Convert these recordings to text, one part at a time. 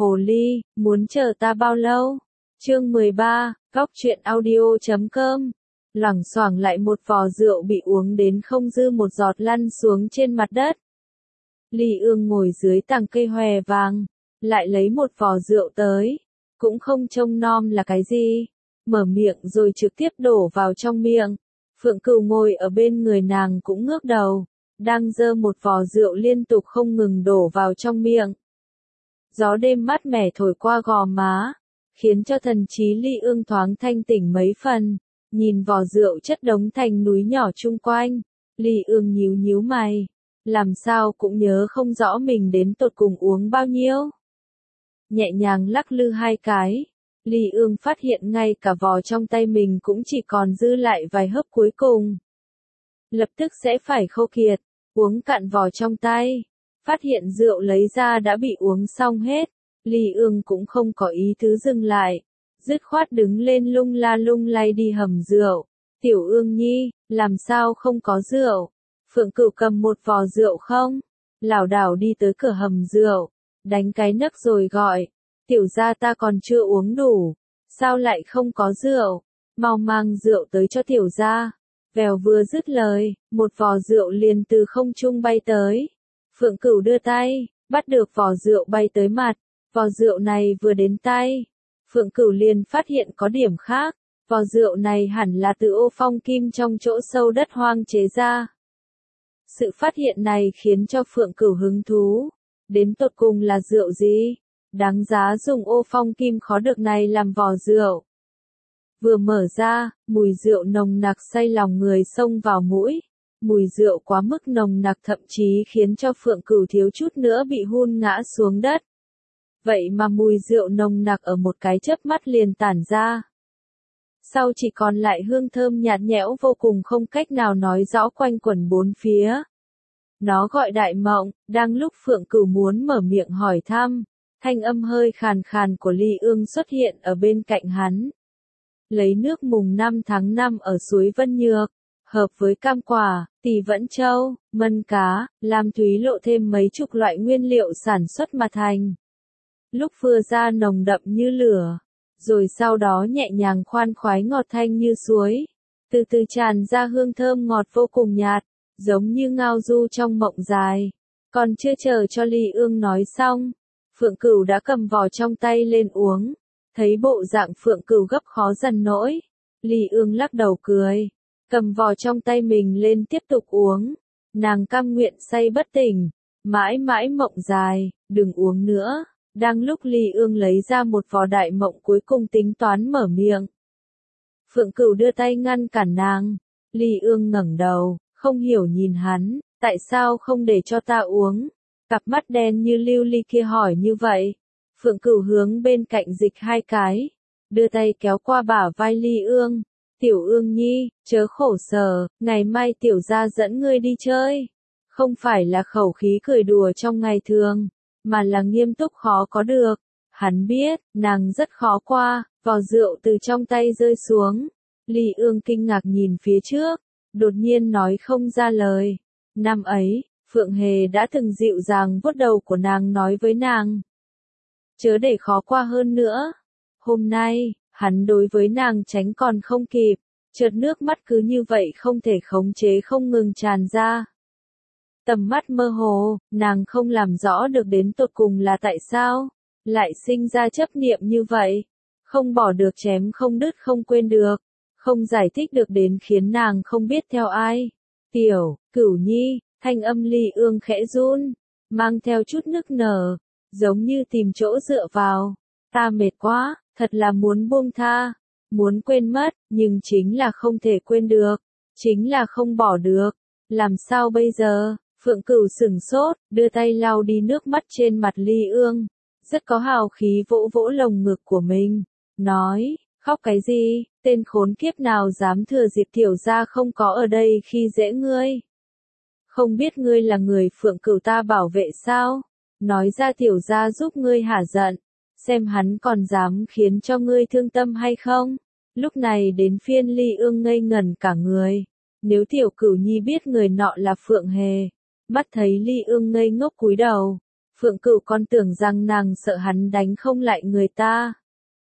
Hồ ly, muốn chờ ta bao lâu? Chương 13, Góc truyện audio.com. Loảng xoảng lại một vò rượu bị uống đến không dư một giọt lăn xuống trên mặt đất. Ly Ương ngồi dưới tàng cây hòe vàng, lại lấy một vò rượu tới, cũng không trông nom là cái gì, mở miệng rồi trực tiếp đổ vào trong miệng. Phượng Cửu ngồi ở bên người nàng cũng ngước đầu, đang giơ một vò rượu liên tục không ngừng đổ vào trong miệng. Gió đêm mát mẻ thổi qua gò má, khiến cho thần trí Ly Ương thoáng thanh tỉnh mấy phần. Nhìn vò rượu chất đống thành núi nhỏ chung quanh, Ly Ương nhíu nhíu mày, làm sao cũng nhớ không rõ mình đến tột cùng uống bao nhiêu. Nhẹ nhàng lắc lư hai cái, Ly Ương phát hiện ngay cả vò trong tay mình cũng chỉ còn dư lại vài hớp cuối cùng. Lập tức sẽ phải khô kiệt, uống cạn vò trong tay, phát hiện rượu lấy ra đã bị uống xong hết, Ly Ương cũng không có ý tứ dừng lại, dứt khoát đứng lên lung la lung lay đi hầm rượu. Tiểu Ương nhi, làm sao không có rượu? Phượng Cửu cầm một vò rượu không? Lảo đảo đi tới cửa hầm rượu, đánh cái nấc rồi gọi, tiểu gia ta còn chưa uống đủ, sao lại không có rượu? Mau mang rượu tới cho tiểu gia. Vèo vừa dứt lời, một vò rượu liền từ không trung bay tới. Phượng Cửu đưa tay, bắt được vò rượu bay tới mặt, vò rượu này vừa đến tay. Phượng Cửu liền phát hiện có điểm khác, vò rượu này hẳn là từ ô phong kim trong chỗ sâu đất hoang chế ra. Sự phát hiện này khiến cho Phượng Cửu hứng thú, đến tột cùng là rượu gì? Đáng giá dùng ô phong kim khó được này làm vò rượu. Vừa mở ra, mùi rượu nồng nặc say lòng người xông vào mũi, mùi rượu quá mức nồng nặc thậm chí khiến cho Phượng Cửu thiếu chút nữa bị hun ngã xuống đất. Vậy mà mùi rượu nồng nặc ở một cái chớp mắt liền tản ra. Sau chỉ còn lại hương thơm nhạt nhẽo vô cùng không cách nào nói rõ quanh quẩn bốn phía. Nó gọi đại mộng, đang lúc Phượng Cửu muốn mở miệng hỏi thăm, thanh âm hơi khàn khàn của Ly Ương xuất hiện ở bên cạnh hắn. Lấy nước mùng 5 tháng 5 ở suối Vân Nhược, hợp với cam quả, tỳ vẫn châu, mân cá, lam thúy lộ thêm mấy chục loại nguyên liệu sản xuất mà thành. Lúc vừa ra nồng đậm như lửa, rồi sau đó nhẹ nhàng khoan khoái ngọt thanh như suối, từ từ tràn ra hương thơm ngọt vô cùng nhạt, giống như ngao du trong mộng dài. Còn chưa chờ cho Ly Ương nói xong, Phượng Cửu đã cầm vò trong tay lên uống, thấy bộ dạng Phượng Cửu gấp khó dần nỗi, Ly Ương lắc đầu cười, cầm vò trong tay mình lên tiếp tục uống, nàng cam nguyện say bất tỉnh, mãi mãi mộng dài, đừng uống nữa. Đang lúc Ly Ương lấy ra một vò đại mộng cuối cùng tính toán mở miệng. Phượng Cửu đưa tay ngăn cản nàng. Ly Ương ngẩng đầu, không hiểu nhìn hắn, tại sao không để cho ta uống? Cặp mắt đen như lưu ly kia hỏi như vậy. Phượng Cửu hướng bên cạnh dịch hai cái, đưa tay kéo qua bả vai Ly Ương. Tiểu Ương nhi, chớ khổ sở, ngày mai tiểu gia dẫn ngươi đi chơi. Không phải là khẩu khí cười đùa trong ngày thường, mà là nghiêm túc khó có được. Hắn biết, nàng rất khó qua, vò rượu từ trong tay rơi xuống. Ly Ương kinh ngạc nhìn phía trước, đột nhiên nói không ra lời. Năm ấy, Phượng Hề đã từng dịu dàng vuốt đầu của nàng nói với nàng, chớ để khó qua hơn nữa. Hôm nay, hắn đối với nàng tránh còn không kịp, chợt nước mắt cứ như vậy không thể khống chế không ngừng tràn ra. Tầm mắt mơ hồ, nàng không làm rõ được đến tột cùng là tại sao, lại sinh ra chấp niệm như vậy. Không bỏ được chém không đứt không quên được, không giải thích được đến khiến nàng không biết theo ai. Tiểu, Cửu nhi, thanh âm Ly Ương khẽ run, mang theo chút nức nở, giống như tìm chỗ dựa vào. Ta mệt quá, thật là muốn buông tha, muốn quên mất, nhưng chính là không thể quên được, chính là không bỏ được. Làm sao bây giờ? Phượng Cửu sửng sốt, đưa tay lau đi nước mắt trên mặt Ly Ương, rất có hào khí vỗ vỗ lồng ngực của mình, nói, khóc cái gì, tên khốn kiếp nào dám thừa dịp tiểu gia không có ở đây khi dễ ngươi. Không biết ngươi là người Phượng Cửu ta bảo vệ sao, nói ra tiểu gia giúp ngươi hả giận, xem hắn còn dám khiến cho ngươi thương tâm hay không. Lúc này đến phiên Ly Ương ngây ngẩn cả người, nếu tiểu Cửu nhi biết người nọ là Phượng Hề. Mắt thấy Ly Ương ngây ngốc cúi đầu, Phượng Cửu còn tưởng rằng nàng sợ hắn đánh không lại người ta.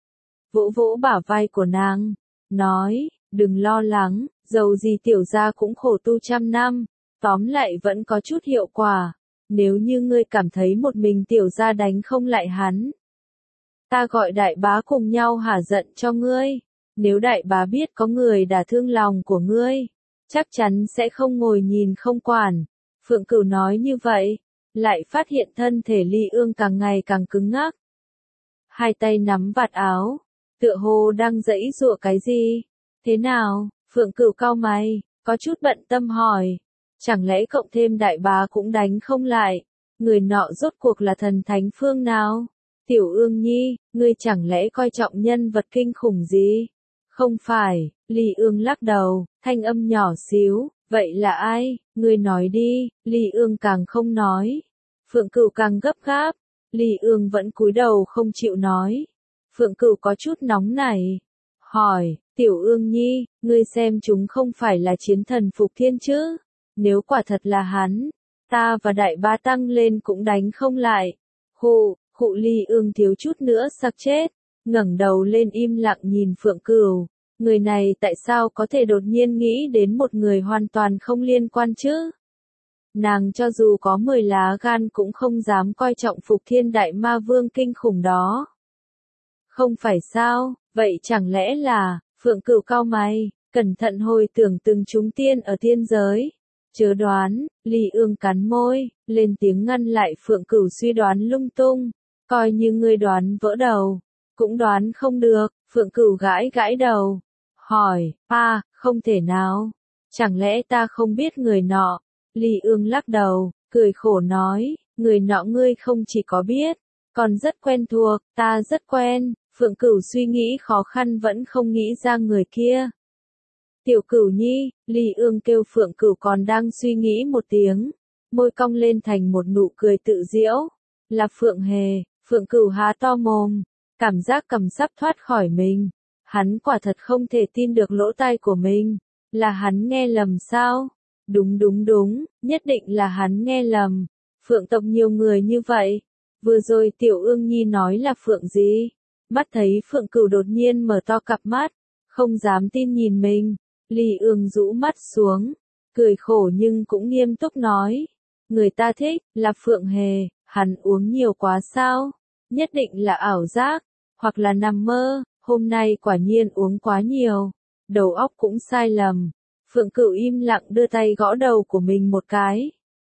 Vỗ vỗ bả vai của nàng, nói, đừng lo lắng, dầu gì tiểu gia cũng khổ tu trăm năm, tóm lại vẫn có chút hiệu quả. Nếu như ngươi cảm thấy một mình tiểu gia đánh không lại hắn, ta gọi đại bá cùng nhau hả giận cho ngươi. Nếu đại bá biết có người đả thương lòng của ngươi, chắc chắn sẽ không ngồi nhìn không quản. Phượng Cửu nói như vậy, lại phát hiện thân thể Ly Ương càng ngày càng cứng ngắc. Hai tay nắm vạt áo, tựa hồ đang giãy giụa cái gì. Thế nào? Phượng Cửu cau mày, có chút bận tâm hỏi. Chẳng lẽ cộng thêm đại bá cũng đánh không lại? Người nọ rốt cuộc là thần thánh phương nào? Tiểu Ương Nhi, ngươi chẳng lẽ coi trọng nhân vật kinh khủng gì? Không phải, Ly Ương lắc đầu, thanh âm nhỏ xíu, vậy là ai? Ngươi nói đi. Ly Ương càng không nói. Phượng Cửu càng gấp gáp. Ly Ương vẫn cúi đầu không chịu nói. Phượng Cửu có chút nóng nảy. Hỏi, Tiểu Ương Nhi, ngươi xem chúng không phải là chiến thần Phục Thiên chứ? Nếu quả thật là hắn, ta và đại bá tăng lên cũng đánh không lại. Khụ Ly Ương thiếu chút nữa sặc chết, ngẩng đầu lên im lặng nhìn Phượng Cửu. Người này tại sao có thể đột nhiên nghĩ đến một người hoàn toàn không liên quan chứ? Nàng cho dù có 10 lá gan cũng không dám coi trọng Phục Thiên Đại Ma Vương kinh khủng đó. Không phải sao, vậy chẳng lẽ là, Phượng Cửu cau mày, cẩn thận hồi tưởng từng chúng tiên ở thiên giới. Chớ đoán, Ly Ương cắn môi, lên tiếng ngăn lại Phượng Cửu suy đoán lung tung. Coi như ngươi đoán vỡ đầu, cũng đoán không được. Phượng Cửu gãi gãi đầu, hỏi, không thể nào. Chẳng lẽ ta không biết người nọ? Ly Ương lắc đầu, cười khổ nói, người nọ ngươi không chỉ có biết, còn rất quen thuộc, ta rất quen. Phượng Cửu suy nghĩ khó khăn vẫn không nghĩ ra người kia. Tiểu Cửu Nhi, Ly Ương kêu Phượng Cửu còn đang suy nghĩ một tiếng, môi cong lên thành một nụ cười tự giễu. Là Phượng Hề. Phượng Cửu há to mồm, cảm giác cầm sắp thoát khỏi mình. Hắn quả thật không thể tin được lỗ tai của mình. Là hắn nghe lầm sao? Đúng, nhất định là hắn nghe lầm. Phượng tộc nhiều người như vậy. Vừa rồi Tiểu Ương Nhi nói là Phượng gì? Mắt thấy Phượng Cửu đột nhiên mở to cặp mắt, không dám tin nhìn mình. Ly Ương rũ mắt xuống, cười khổ nhưng cũng nghiêm túc nói. Người ta thích, là Phượng Hề, hắn uống nhiều quá sao? Nhất định là ảo giác, hoặc là nằm mơ, hôm nay quả nhiên uống quá nhiều. Đầu óc cũng sai lầm. Phượng Cửu im lặng đưa tay gõ đầu của mình một cái.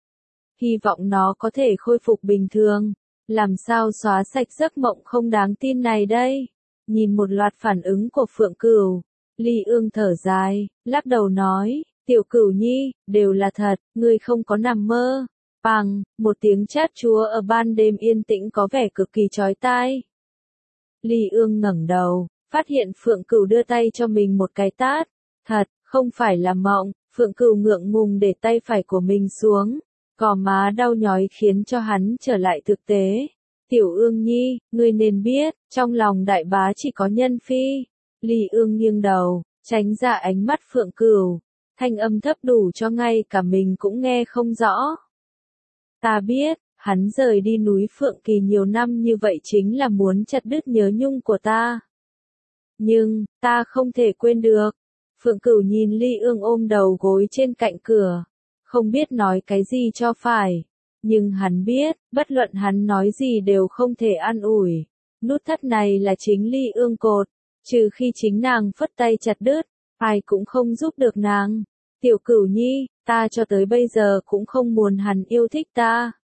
Hy vọng nó có thể khôi phục bình thường. Làm sao xóa sạch giấc mộng không đáng tin này đây? Nhìn một loạt phản ứng của Phượng Cửu, Ly Ương thở dài, lắc đầu nói, Tiểu Cửu Nhi, đều là thật, ngươi không có nằm mơ. Bằng, một tiếng chát chúa ở ban đêm yên tĩnh có vẻ cực kỳ chói tai. Ly Ương ngẩng đầu, phát hiện Phượng Cửu đưa tay cho mình một cái tát. Thật, không phải là mộng. Phượng Cửu ngượng ngùng để tay phải của mình xuống, gò má đau nhói khiến cho hắn trở lại thực tế. Tiểu Ương Nhi, ngươi nên biết, trong lòng đại bá chỉ có nhân phi. Ly Ương nghiêng đầu, tránh ra ánh mắt Phượng Cửu, thanh âm thấp đủ cho ngay cả mình cũng nghe không rõ. Ta biết, hắn rời đi núi Phượng Kỳ nhiều năm như vậy chính là muốn chặt đứt nhớ nhung của ta. Nhưng, ta không thể quên được. Phượng Cửu nhìn Ly Ương ôm đầu gối trên cạnh cửa, không biết nói cái gì cho phải. Nhưng hắn biết, bất luận hắn nói gì đều không thể an ủi. Nút thắt này là chính Ly Ương cột, trừ khi chính nàng phất tay chặt đứt, ai cũng không giúp được nàng. Tiểu Cửu Nhi, ta cho tới bây giờ cũng không muốn hắn yêu thích ta.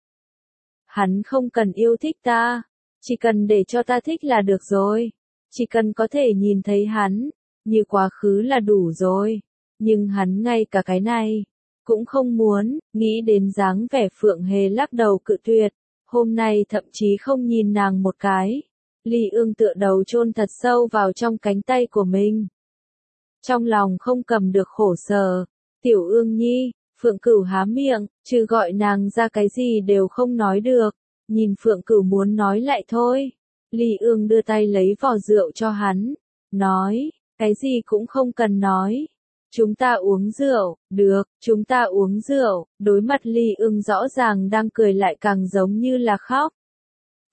Hắn không cần yêu thích ta, chỉ cần để cho ta thích là được rồi. Chỉ cần có thể nhìn thấy hắn, như quá khứ là đủ rồi. Nhưng hắn ngay cả cái này cũng không muốn. Nghĩ đến dáng vẻ Phượng Hề lắc đầu cự tuyệt, hôm nay thậm chí không nhìn nàng một cái. Ly Ương tựa đầu chôn thật sâu vào trong cánh tay của mình, trong lòng không cầm được khổ sở. Tiểu Ương Nhi. Phượng Cửu há miệng, trừ gọi nàng ra cái gì đều không nói được. Nhìn Phượng Cửu muốn nói lại thôi. Ly Ương đưa tay lấy vò rượu cho hắn, nói, cái gì cũng không cần nói. Chúng ta uống rượu. Được, chúng ta uống rượu. Đối mặt Ly Ương rõ ràng đang cười lại càng giống như là khóc.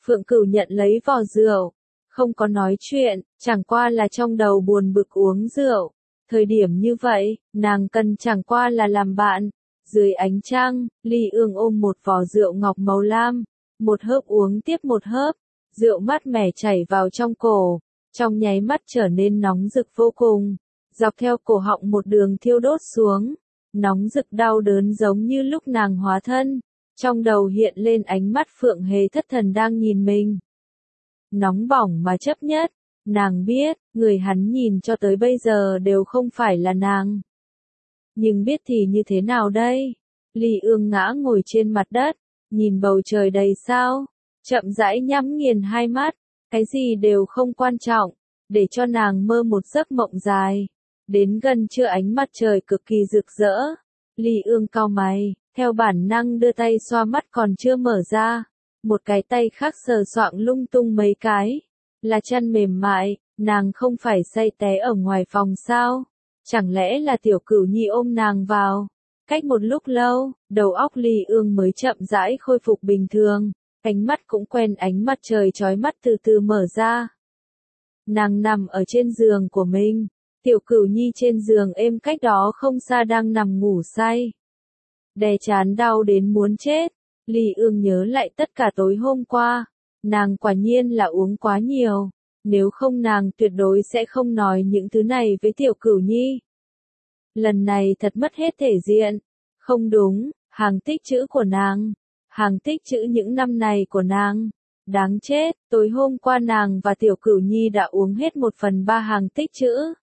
Phượng Cửu nhận lấy vò rượu, không có nói chuyện, chẳng qua là trong đầu buồn bực uống rượu. Thời điểm như vậy, nàng cần chẳng qua là làm bạn. Dưới ánh trăng, Ly Ương ôm một vò rượu ngọc màu lam, một hớp uống tiếp một hớp, rượu mát mẻ chảy vào trong cổ, trong nháy mắt trở nên nóng rực vô cùng, dọc theo cổ họng một đường thiêu đốt xuống, nóng rực đau đớn giống như lúc nàng hóa thân, trong đầu hiện lên ánh mắt Phượng Hề thất thần đang nhìn mình. Nóng bỏng mà chấp nhất, nàng biết, người hắn nhìn cho tới bây giờ đều không phải là nàng. Nhưng biết thì như thế nào đây? Ly Ương ngã ngồi trên mặt đất, nhìn bầu trời đầy sao, chậm rãi nhắm nghiền hai mắt, cái gì đều không quan trọng, để cho nàng mơ một giấc mộng dài. Đến gần trưa ánh mặt trời cực kỳ rực rỡ, Ly Ương cau mày, theo bản năng đưa tay xoa mắt còn chưa mở ra, một cái tay khác sờ soạng lung tung mấy cái, là chăn mềm mại, nàng không phải say té ở ngoài phòng sao? Chẳng lẽ là Tiểu Cửu Nhi ôm nàng vào? Cách một lúc lâu, đầu óc Ly Ương mới chậm rãi khôi phục bình thường, ánh mắt cũng quen ánh mặt trời chói mắt từ từ mở ra. Nàng nằm ở trên giường của mình, Tiểu Cửu Nhi trên giường êm cách đó không xa đang nằm ngủ say. Đè chán đau đến muốn chết, Ly Ương nhớ lại tất cả tối hôm qua, nàng quả nhiên là uống quá nhiều. Nếu không nàng tuyệt đối sẽ không nói những thứ này với Tiểu Cửu Nhi. Lần này thật mất hết thể diện. Không đúng, hàng tích chữ của nàng. Hàng tích chữ những năm này của nàng. Đáng chết, tối hôm qua nàng và Tiểu Cửu Nhi đã uống hết 1/3 hàng tích chữ.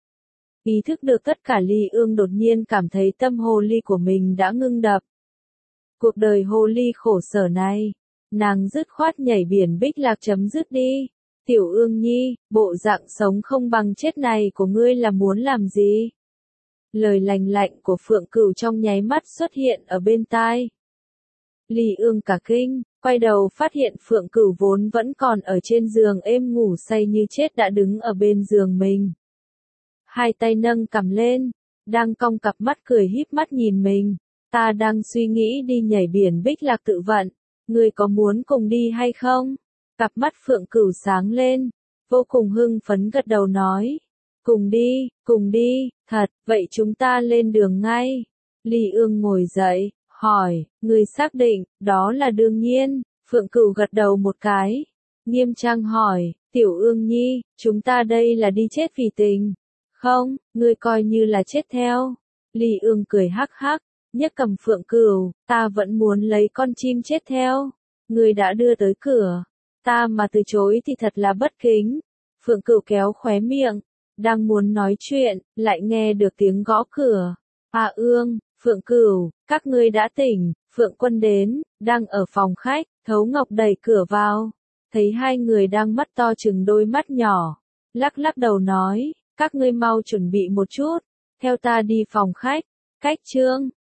Ý thức được tất cả Ly Ương đột nhiên cảm thấy tâm hồ ly của mình đã ngưng đập. Cuộc đời hồ ly khổ sở này, nàng dứt khoát nhảy biển Bích Lạc chấm dứt đi. Tiểu Ương Nhi, bộ dạng sống không bằng chết này của ngươi là muốn làm gì? Lời lành lạnh của Phượng Cửu trong nháy mắt xuất hiện ở bên tai. Ly Ương cả kinh, quay đầu phát hiện Phượng Cửu vốn vẫn còn ở trên giường êm ngủ say như chết đã đứng ở bên giường mình. Hai tay nâng cằm lên, đang cong cặp mắt cười híp mắt nhìn mình. Ta đang suy nghĩ đi nhảy biển Bích Lạc tự vận, ngươi có muốn cùng đi hay không? Cặp mắt Phượng Cửu sáng lên, vô cùng hưng phấn gật đầu nói. Cùng đi, thật, vậy chúng ta lên đường ngay. Ly Ương ngồi dậy, hỏi, ngươi xác định, đó là đương nhiên. Phượng Cửu gật đầu một cái, nghiêm trang hỏi, Tiểu Ương Nhi, chúng ta đây là đi chết vì tình. Không, ngươi coi như là chết theo. Ly Ương cười hắc hắc, nhấc cầm Phượng Cửu, ta vẫn muốn lấy con chim chết theo. Ngươi đã đưa tới cửa. Ta mà từ chối thì thật là bất kính. Phượng Cửu kéo khóe miệng, đang muốn nói chuyện, lại nghe được tiếng gõ cửa. À Ương, Phượng Cửu, các ngươi đã tỉnh, Phượng Quân đến, đang ở phòng khách, Thấu Ngọc đẩy cửa vào, thấy hai người đang mắt to chừng đôi mắt nhỏ, lắc lắc đầu nói, các ngươi mau chuẩn bị một chút, theo ta đi phòng khách, cách chương